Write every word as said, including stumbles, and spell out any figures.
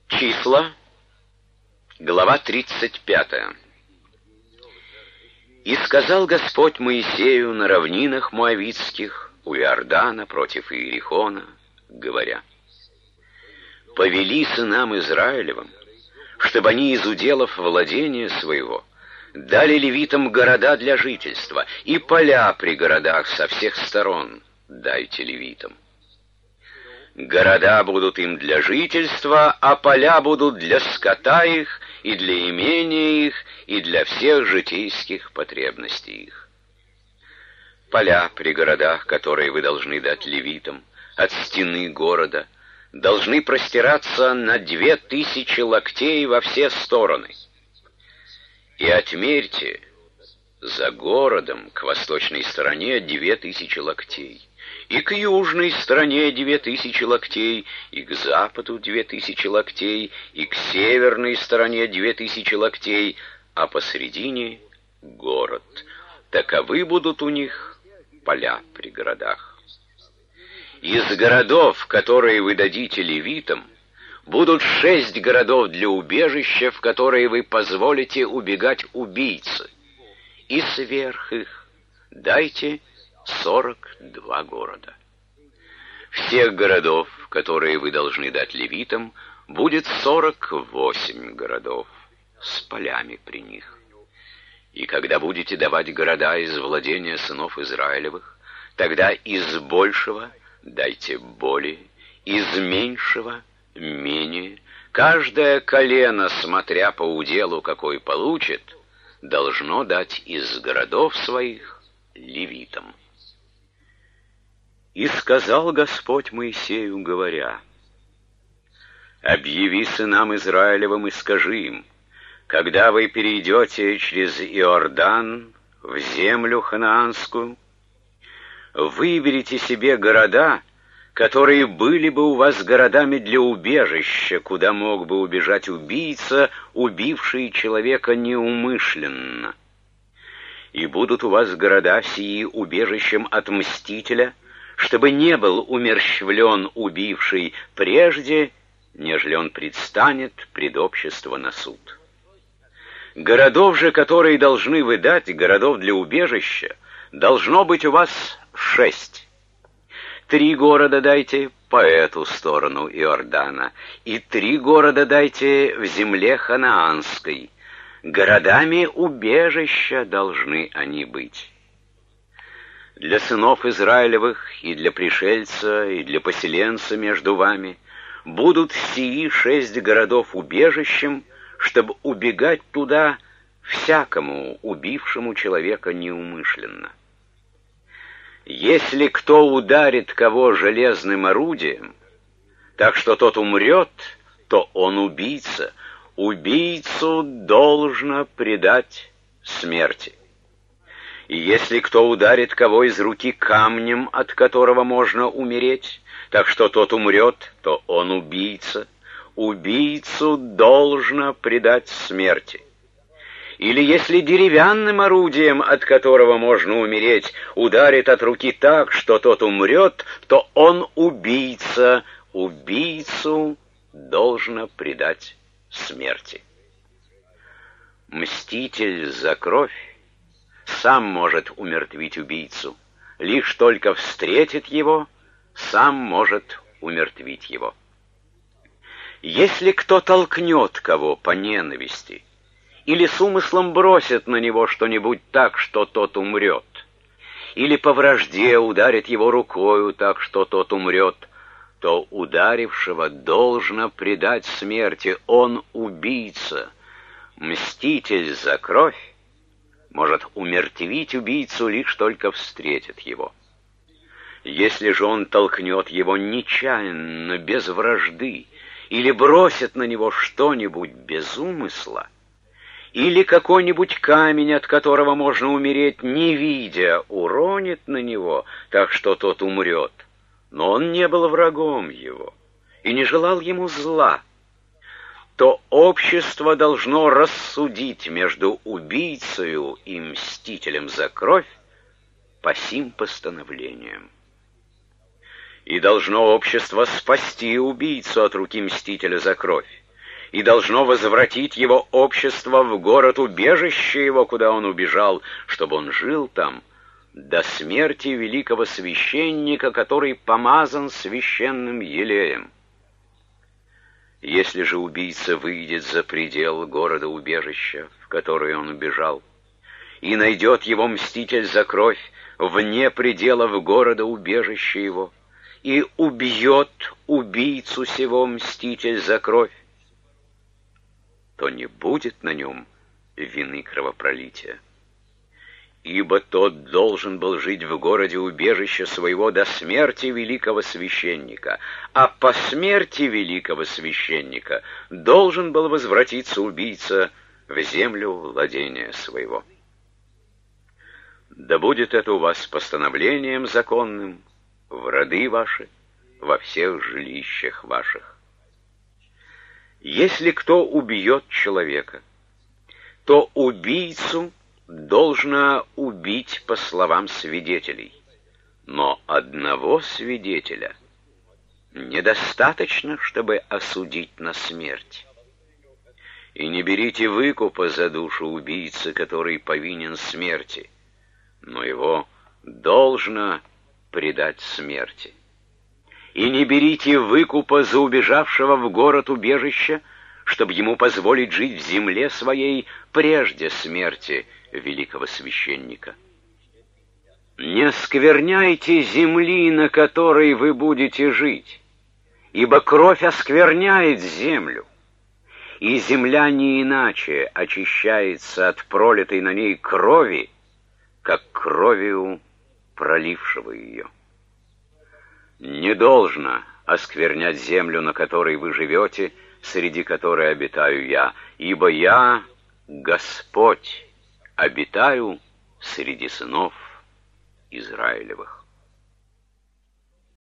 Числа, глава тридцать пятая. «И сказал Господь Моисею на равнинах Моавитских у Иордана против Иерихона, говоря: повели сынам Израилевым, чтобы они из уделов владения своего дали левитам города для жительства, и поля при городах со всех сторон дайте левитам. Города будут им для жительства, а поля будут для скота их, и для имения их, и для всех житейских потребностей их. Поля при городах, которые вы должны дать левитам, от стены города, должны простираться на две тысячи локтей во все стороны. И отмерьте за городом к восточной стороне две тысячи локтей, и к южной стороне две тысячи локтей, и к западу две тысячи локтей, и к северной стороне две тысячи локтей, а посредине город. Таковы будут у них поля при городах. Из городов, которые вы дадите левитам, будут шесть городов для убежища, в которые вы позволите убегать убийцы, и сверх их дайте сорок два города. Всех городов, которые вы должны дать левитам, будет сорок восемь городов с полями при них. И когда будете давать города из владения сынов Израилевых, тогда из большего дайте более, из меньшего менее. Каждое колено, смотря по уделу, какой получит, должно дать из городов своих левитам. И сказал Господь Моисею, говоря: объяви сынам Израилевым и скажи им: когда вы перейдете через Иордан в землю ханаанскую, выберите себе города, которые были бы у вас городами для убежища, куда мог бы убежать убийца, убивший человека неумышленно. И будут у вас города сии убежищем от мстителя, чтобы не был умерщвлен убивший прежде, нежели он предстанет пред общество на суд. Городов же, которые должны вы дать, городов для убежища, должно быть у вас шесть. Три города дайте по эту сторону Иордана, и три города дайте в земле ханаанской. Городами убежища должны они быть. Для сынов Израилевых и для пришельца, и для поселенца между вами будут сии шесть городов убежищем, чтобы убегать туда всякому убившему человека неумышленно. Если кто ударит кого железным орудием, так что тот умрет, то он убийца. Убийцу должно предать смерти. И если кто ударит кого из руки камнем, от которого можно умереть, так что тот умрет, то он убийца. Убийцу должно предать смерти. Или если деревянным орудием, от которого можно умереть, ударит от руки так, что тот умрет, то он убийца. Убийцу должно предать смерти. Мститель за кровь сам может умертвить убийцу, лишь только встретит его, сам может умертвить его. Если кто толкнет кого по ненависти, или с умыслом бросит на него что-нибудь так, что тот умрет, или по вражде ударит его рукою так, что тот умрет, то ударившего должно предать смерти. Он убийца. Мститель за кровь может умертвить убийцу, лишь только встретит его. Если же он толкнет его нечаянно, без вражды, или бросит на него что-нибудь без умысла, или какой-нибудь камень, от которого можно умереть, не видя, уронит на него, так что тот умрет, но он не был врагом его и не желал ему зла, то общество должно рассудить между убийцею и мстителем за кровь по сим постановлениям. И должно общество спасти убийцу от руки мстителя за кровь, и должно возвратить его общество в город-убежище его, куда он убежал, чтобы он жил там до смерти великого священника, который помазан священным елеем. Если же убийца выйдет за предел города-убежища, в который он убежал, и найдет его мститель за кровь вне пределов города-убежища его, и убьет убийцу сего мститель за кровь, то не будет на нем вины кровопролития. Ибо тот должен был жить в городе-убежище своего до смерти великого священника, а по смерти великого священника должен был возвратиться убийца в землю владения своего. Да будет это у вас постановлением законным в роды ваши, во всех жилищах ваших. Если кто убьет человека, то убийцу должно убить по словам свидетелей, но одного свидетеля недостаточно, чтобы осудить на смерть. И не берите выкупа за душу убийцы, который повинен смерти, но его должно предать смерти. И не берите выкупа за убежавшего в город-убежище, чтобы ему позволить жить в земле своей прежде смерти великого священника. Не оскверняйте земли, на которой вы будете жить, ибо кровь оскверняет землю, и земля не иначе очищается от пролитой на ней крови, как кровью пролившего ее. Не должно осквернять землю, на которой вы живете, среди которой обитаю я, ибо я, Господь, обитаю среди сынов Израилевых.